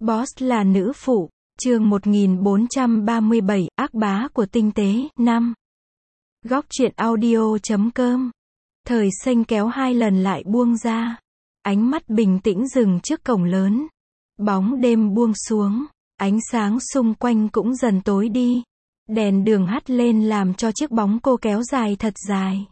Boss là nữ phụ, chương 1437, ác bá của tinh tế, 5. Góc truyện audio.com. Thời xanh kéo 2 lần lại buông ra. Ánh mắt bình tĩnh dừng trước cổng lớn. Bóng đêm buông xuống, ánh sáng xung quanh cũng dần tối đi. Đèn đường hắt lên làm cho chiếc bóng cô kéo dài thật dài.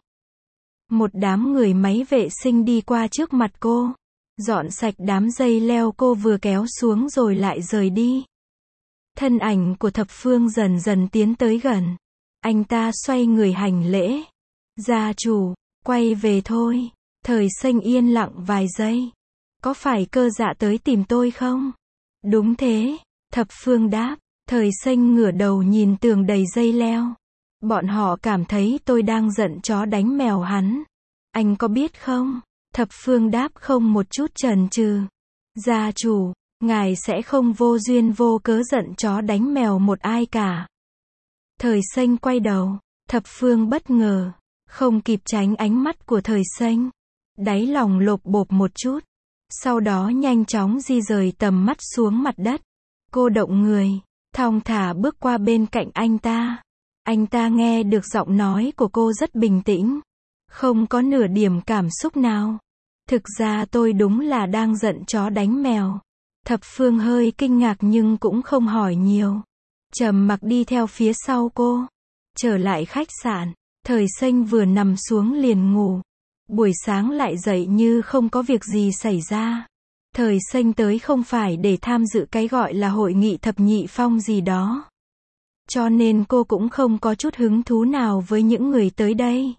Một đám người máy vệ sinh đi qua trước mặt cô. Dọn sạch đám dây leo cô vừa kéo xuống rồi lại rời đi. Thân ảnh của Thập Phương dần dần tiến tới gần. Anh ta xoay người hành lễ. Gia chủ, quay về thôi. Thời xanh yên lặng vài giây. Có phải Cơ Dạ tới tìm tôi không? Đúng thế, Thập Phương đáp. Thời xanh ngửa đầu nhìn tường đầy dây leo. Bọn họ cảm thấy tôi đang giận chó đánh mèo hắn. Anh có biết không? Thập Phương đáp không một chút chần chừ. Gia chủ, ngài sẽ không vô duyên vô cớ giận chó đánh mèo một ai cả. Thời xanh quay đầu. Thập Phương bất ngờ, không kịp tránh ánh mắt của thời xanh. Đáy lòng lộp bộp một chút. Sau đó nhanh chóng di rời tầm mắt xuống mặt đất. Cô động người, thong thả bước qua bên cạnh anh ta. Anh ta nghe được giọng nói của cô rất bình tĩnh. Không có nửa điểm cảm xúc nào. Thực ra tôi đúng là đang giận chó đánh mèo. Thập Phương hơi kinh ngạc nhưng cũng không hỏi nhiều. Trầm mặc đi theo phía sau cô. Trở lại khách sạn, thời xanh vừa nằm xuống liền ngủ. Buổi sáng lại dậy như không có việc gì xảy ra. Thời xanh tới không phải để tham dự cái gọi là hội nghị thập nhị phong gì đó. Cho nên cô cũng không có chút hứng thú nào với những người tới đây.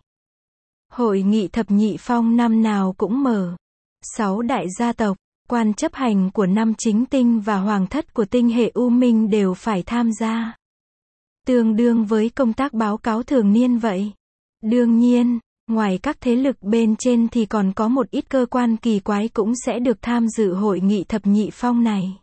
Hội nghị thập nhị phong năm nào cũng mở. 6 đại gia tộc, quan chấp hành của 5 chính tinh và hoàng thất của tinh hệ U Minh đều phải tham gia. Tương đương với công tác báo cáo thường niên vậy. Đương nhiên, ngoài các thế lực bên trên thì còn có một ít cơ quan kỳ quái cũng sẽ được tham dự hội nghị thập nhị phong này.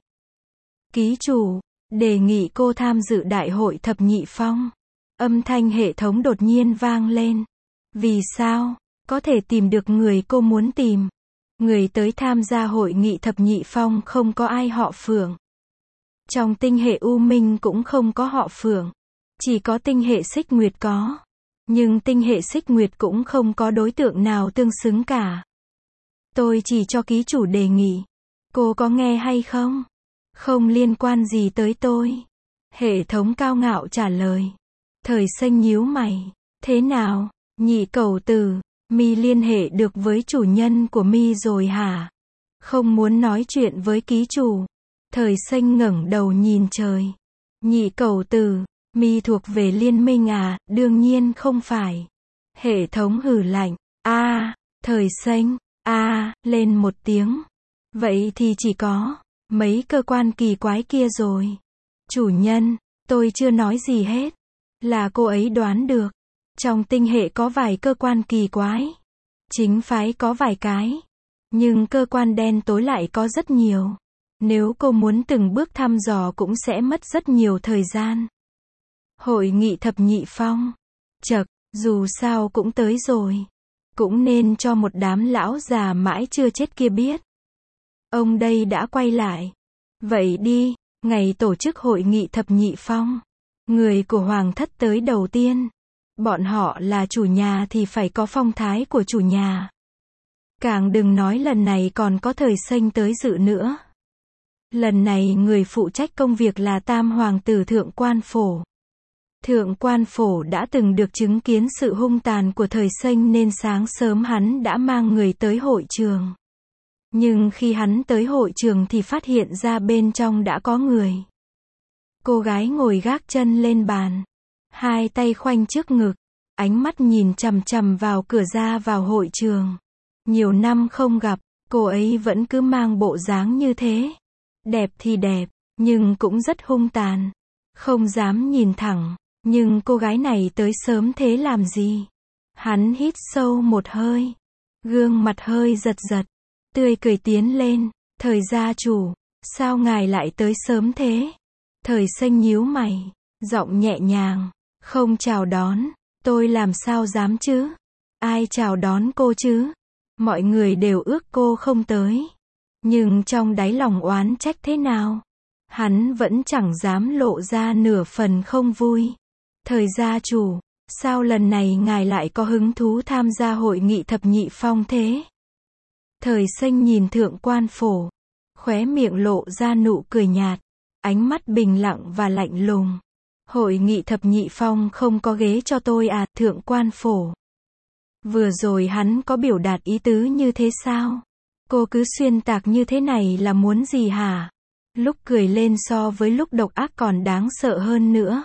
Ký chủ, đề nghị cô tham dự đại hội thập nhị phong. Âm thanh hệ thống đột nhiên vang lên. Vì sao? Có thể tìm được người cô muốn tìm. Người tới tham gia hội nghị thập nhị phong không có ai họ Phượng. Trong tinh hệ U Minh cũng không có họ Phượng. Chỉ có tinh hệ Xích Nguyệt có. Nhưng tinh hệ Xích Nguyệt cũng không có đối tượng nào tương xứng cả. Tôi chỉ cho ký chủ đề nghị. Cô có nghe hay không? Không liên quan gì tới tôi. Hệ thống cao ngạo trả lời. Thời xanh nhíu mày. Thế nào, nhị cẩu tử, mi liên hệ được với chủ nhân của mi rồi hả? Không muốn nói chuyện với ký chủ. Thời xanh ngẩng đầu nhìn trời. Nhị cẩu tử, mi thuộc về liên minh à? Đương nhiên không phải. Hệ thống hừ lạnh. Thời xanh, lên một tiếng. Vậy thì chỉ có mấy cơ quan kỳ quái kia rồi. Chủ nhân, tôi chưa nói gì hết. Là cô ấy đoán được. Trong tinh hệ có vài cơ quan kỳ quái. Chính phái có vài cái. Nhưng cơ quan đen tối lại có rất nhiều. Nếu cô muốn từng bước thăm dò cũng sẽ mất rất nhiều thời gian. Hội nghị thập nhị phong. Chậc, dù sao cũng tới rồi. Cũng nên cho một đám lão già mãi chưa chết kia biết. Ông đây đã quay lại. Vậy đi, ngày tổ chức hội nghị thập nhị phong. Người của hoàng thất tới đầu tiên. Bọn họ là chủ nhà thì phải có phong thái của chủ nhà. Càng đừng nói lần này còn có thời xanh tới dự nữa. Lần này người phụ trách công việc là Tam Hoàng tử Thượng Quan Phổ. Thượng Quan Phổ đã từng được chứng kiến sự hung tàn của thời xanh nên sáng sớm hắn đã mang người tới hội trường. Nhưng khi hắn tới hội trường thì phát hiện ra bên trong đã có người. Cô gái ngồi gác chân lên bàn. Hai tay khoanh trước ngực. Ánh mắt nhìn chằm chằm vào cửa ra vào hội trường. Nhiều năm không gặp, cô ấy vẫn cứ mang bộ dáng như thế. Đẹp thì đẹp, nhưng cũng rất hung tàn. Không dám nhìn thẳng. Nhưng cô gái này tới sớm thế làm gì? Hắn hít sâu một hơi. Gương mặt hơi giật giật. Tươi cười tiến lên. Thời gia chủ, sao ngài lại tới sớm thế? Thời xanh nhíu mày. Giọng nhẹ nhàng. Không chào đón. Tôi làm sao dám chứ? Ai chào đón cô chứ? Mọi người đều ước cô không tới. Nhưng trong đáy lòng oán trách thế nào? Hắn vẫn chẳng dám lộ ra nửa phần không vui. Thời gia chủ, sao lần này ngài lại có hứng thú tham gia hội nghị thập nhị phong thế? Thời Xanh nhìn Thượng Quan Phổ, khóe miệng lộ ra nụ cười nhạt, ánh mắt bình lặng và lạnh lùng. Hội nghị thập nhị phong không có ghế cho tôi à, Thượng Quan Phổ? Vừa rồi hắn có biểu đạt ý tứ như thế sao? Cô cứ xuyên tạc như thế này là muốn gì hả? Lúc cười lên so với lúc độc ác còn đáng sợ hơn nữa.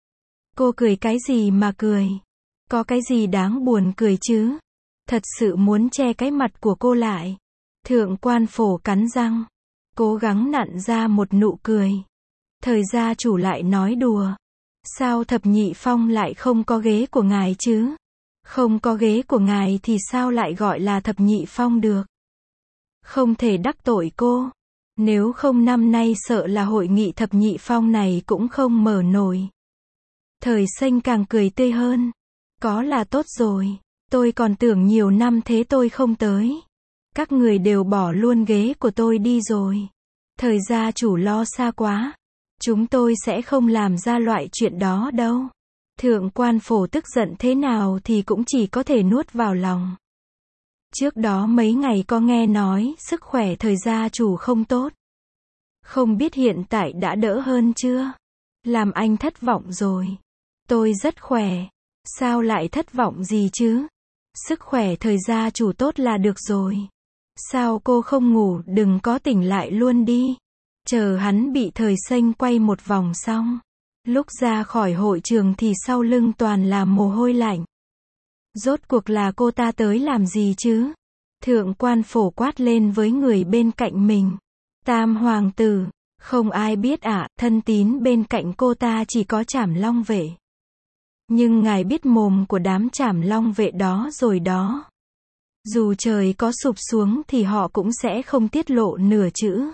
Cô cười cái gì mà cười? Có cái gì đáng buồn cười chứ? Thật sự muốn che cái mặt của cô lại. Thượng Quan Phổ cắn răng, cố gắng nặn ra một nụ cười. Thời gia chủ lại nói đùa. Sao thập nhị phong lại không có ghế của ngài chứ? Không có ghế của ngài thì sao lại gọi là thập nhị phong được? Không thể đắc tội cô. Nếu không năm nay sợ là hội nghị thập nhị phong này cũng không mở nổi. Thời Xanh càng cười tươi hơn. Có là tốt rồi. Tôi còn tưởng nhiều năm thế tôi không tới. Các người đều bỏ luôn ghế của tôi đi rồi. Thời gia chủ lo xa quá. Chúng tôi sẽ không làm ra loại chuyện đó đâu. Thượng Quan Phổ tức giận thế nào thì cũng chỉ có thể nuốt vào lòng. Trước đó mấy ngày có nghe nói sức khỏe thời gia chủ không tốt. Không biết hiện tại đã đỡ hơn chưa? Làm anh thất vọng rồi. Tôi rất khỏe. Sao lại thất vọng gì chứ? Sức khỏe thời gia chủ tốt là được rồi. Sao cô không ngủ, đừng có tỉnh lại luôn đi. Chờ hắn bị Thời Xanh quay một vòng xong. Lúc ra khỏi hội trường thì sau lưng toàn là mồ hôi lạnh. Rốt cuộc là cô ta tới làm gì chứ? Thượng Quan Phổ quát lên với người bên cạnh mình. Tam hoàng tử, không ai biết ạ, thân tín bên cạnh cô ta chỉ có Trảm Long vệ. Nhưng ngài biết mồm của đám Trảm Long vệ đó rồi đó. Dù trời có sụp xuống thì họ cũng sẽ không tiết lộ nửa chữ.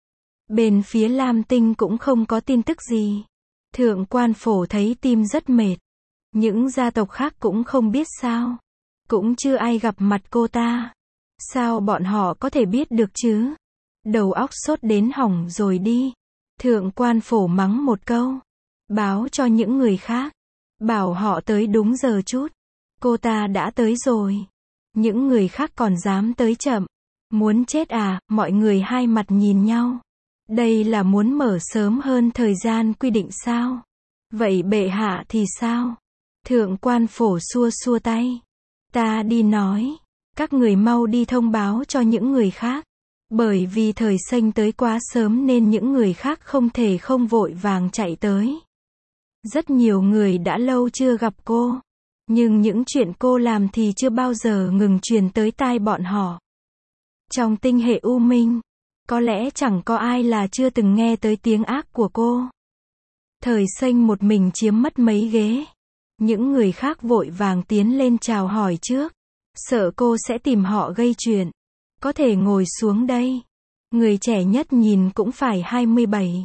Bên phía Lam Tinh cũng không có tin tức gì. Thượng Quan Phổ thấy tim rất mệt. Những gia tộc khác cũng không biết sao. Cũng chưa ai gặp mặt cô ta. Sao bọn họ có thể biết được chứ? Đầu óc sốt đến hỏng rồi đi. Thượng Quan Phổ mắng một câu. Báo cho những người khác. Bảo họ tới đúng giờ chút. Cô ta đã tới rồi. Những người khác còn dám tới chậm. Muốn chết à, mọi người hai mặt nhìn nhau. Đây là muốn mở sớm hơn thời gian quy định sao? Vậy bệ hạ thì sao? Thượng Quan Phổ xua xua tay. Ta đi nói. Các người mau đi thông báo cho những người khác. Bởi vì Thời Xanh tới quá sớm nên những người khác không thể không vội vàng chạy tới. Rất nhiều người đã lâu chưa gặp cô. Nhưng những chuyện cô làm thì chưa bao giờ ngừng truyền tới tai bọn họ. Trong tinh hệ U Minh, có lẽ chẳng có ai là chưa từng nghe tới tiếng ác của cô. Thời Xanh một mình chiếm mất mấy ghế. Những người khác vội vàng tiến lên chào hỏi trước. Sợ cô sẽ tìm họ gây chuyện. Có thể ngồi xuống đây. Người trẻ nhất nhìn cũng phải 27,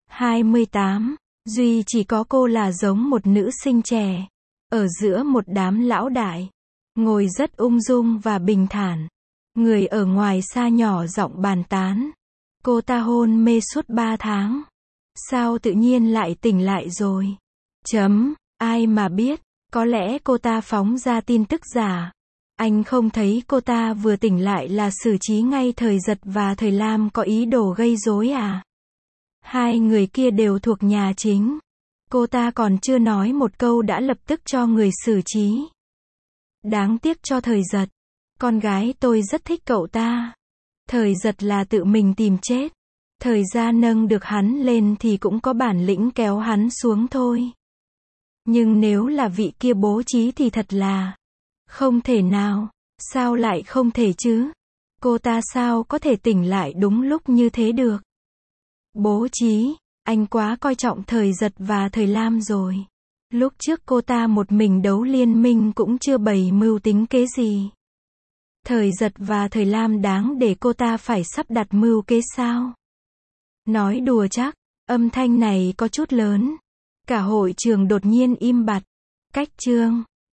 28. Duy chỉ có cô là giống một nữ sinh trẻ. Ở giữa một đám lão đại. Ngồi rất ung dung và bình thản. Người ở ngoài xa nhỏ giọng bàn tán. Cô ta hôn mê suốt 3 tháng. Sao tự nhiên lại tỉnh lại rồi? Ai mà biết. Có lẽ cô ta phóng ra tin tức giả. Anh không thấy cô ta vừa tỉnh lại là xử trí ngay Thời Giật và Thời Lam có ý đồ gây rối à? Hai người kia đều thuộc nhà chính. Cô ta còn chưa nói một câu đã lập tức cho người xử trí. Đáng tiếc cho Thời Giật. Con gái tôi rất thích cậu ta. Thời Giật là tự mình tìm chết. Thời gia nâng được hắn lên thì cũng có bản lĩnh kéo hắn xuống thôi. Nhưng nếu là vị kia bố trí thì thật là không thể nào. Sao lại không thể chứ? Cô ta sao có thể tỉnh lại đúng lúc như thế được? Bố trí, anh quá coi trọng Thời Giật và Thời Lam rồi. Lúc trước cô ta một mình đấu liên minh cũng chưa bày mưu tính kế gì. Thời Giật và Thời Lam đáng để cô ta phải sắp đặt mưu kế sao? Nói đùa chắc, âm thanh này có chút lớn. Cả hội trường đột nhiên im bặt. Cách chương